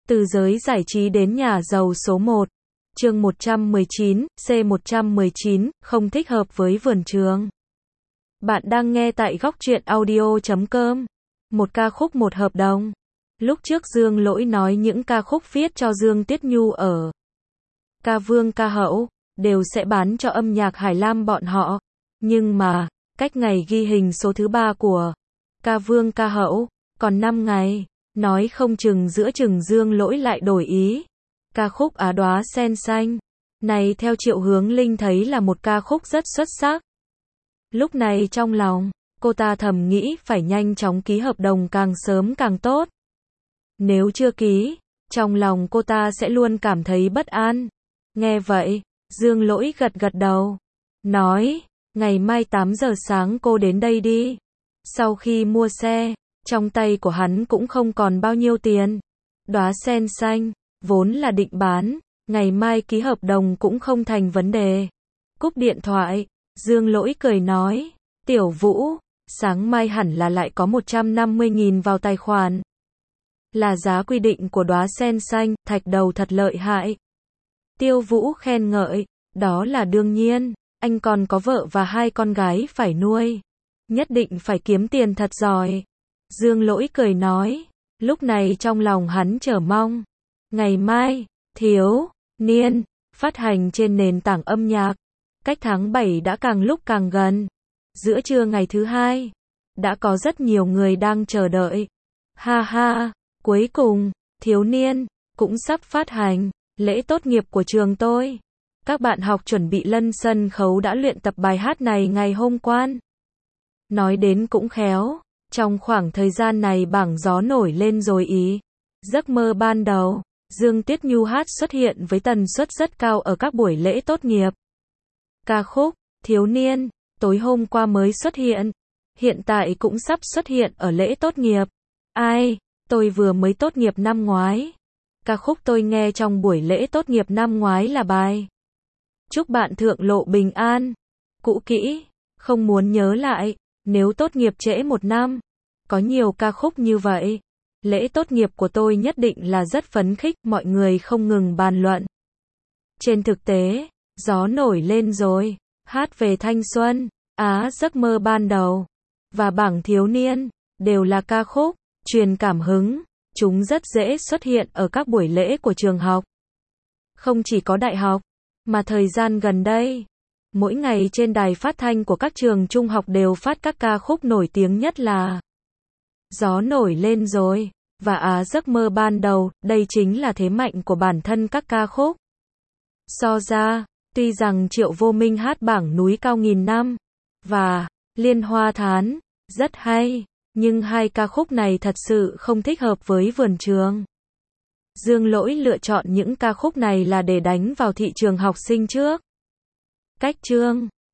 Từ giới giải trí đến nhà giàu số 1. Chương 119, C119, không thích hợp với vườn trường. Bạn đang nghe tại góc truyện audio.com. Một ca khúc một hợp đồng. Lúc trước Dương Lỗi nói những ca khúc viết cho Dương Tiết Nhu ở Ca Vương Ca Hậu đều sẽ bán cho âm nhạc Hải Lam bọn họ. Nhưng mà, cách ngày ghi hình số thứ 3 của Ca Vương Ca Hậu, còn 5 ngày, nói không chừng giữa chừng Dương Lỗi lại đổi ý. Ca khúc Á Đóa Sen Xanh này theo Triệu Hướng Linh thấy là một ca khúc rất xuất sắc. Lúc này trong lòng, cô ta thầm nghĩ phải nhanh chóng ký hợp đồng càng sớm càng tốt. Nếu chưa ký, trong lòng cô ta sẽ luôn cảm thấy bất an. Nghe vậy, Dương Lỗi gật gật đầu, nói, ngày mai 8 giờ sáng cô đến đây đi. Sau khi mua xe, trong tay của hắn cũng không còn bao nhiêu tiền. Đóa sen xanh, vốn là định bán, ngày mai ký hợp đồng cũng không thành vấn đề. Cúp điện thoại, Dương Lỗi cười nói, Tiểu Vũ, sáng mai hẳn là lại có 150.000 vào tài khoản. Là giá quy định của đóa sen xanh, thạch đầu thật lợi hại. Tiêu Vũ khen ngợi, đó là đương nhiên, anh còn có vợ và 2 con gái phải nuôi. Nhất định phải kiếm tiền thật giỏi. Dương Lỗi cười nói, lúc này trong lòng hắn chờ mong. Ngày mai, thiếu niên, phát hành trên nền tảng âm nhạc. Cách tháng 7 đã càng lúc càng gần. Giữa trưa ngày thứ 2, đã có rất nhiều người đang chờ đợi. Ha ha, cuối cùng, thiếu niên, cũng sắp phát hành, lễ tốt nghiệp của trường tôi. Các bạn học chuẩn bị lên sân khấu đã luyện tập bài hát này ngày hôm qua. Nói đến cũng khéo, trong khoảng thời gian này bảng gió nổi lên rồi ý. Giấc mơ ban đầu, Dương Tiết Nhu hát xuất hiện với tần suất rất cao ở các buổi lễ tốt nghiệp. Ca khúc, thiếu niên, tối hôm qua mới xuất hiện tại cũng sắp xuất hiện ở lễ tốt nghiệp. Ai, tôi vừa mới tốt nghiệp năm ngoái. Ca khúc tôi nghe trong buổi lễ tốt nghiệp năm ngoái là bài Chúc bạn thượng lộ bình an. Cũ kỹ, không muốn nhớ lại, nếu tốt nghiệp trễ 1 năm. Có nhiều ca khúc như vậy. Lễ tốt nghiệp của tôi nhất định là rất phấn khích, mọi người không ngừng bàn luận. Trên thực tế, gió nổi lên rồi, hát về thanh xuân, giấc mơ ban đầu, và bảng thiếu niên, đều là ca khúc truyền cảm hứng, chúng rất dễ xuất hiện ở các buổi lễ của trường học. Không chỉ có đại học, mà thời gian gần đây, mỗi ngày trên đài phát thanh của các trường trung học đều phát các ca khúc nổi tiếng nhất là Gió nổi lên rồi, và giấc mơ ban đầu, đây chính là thế mạnh của bản thân các ca khúc. So ra, tuy rằng Triệu Vô Minh hát bảng núi cao nghìn năm, và Liên Hoa Thán, rất hay, nhưng 2 ca khúc này thật sự không thích hợp với vườn trường. Dương Lỗi lựa chọn những ca khúc này là để đánh vào thị trường học sinh trước. Cách chương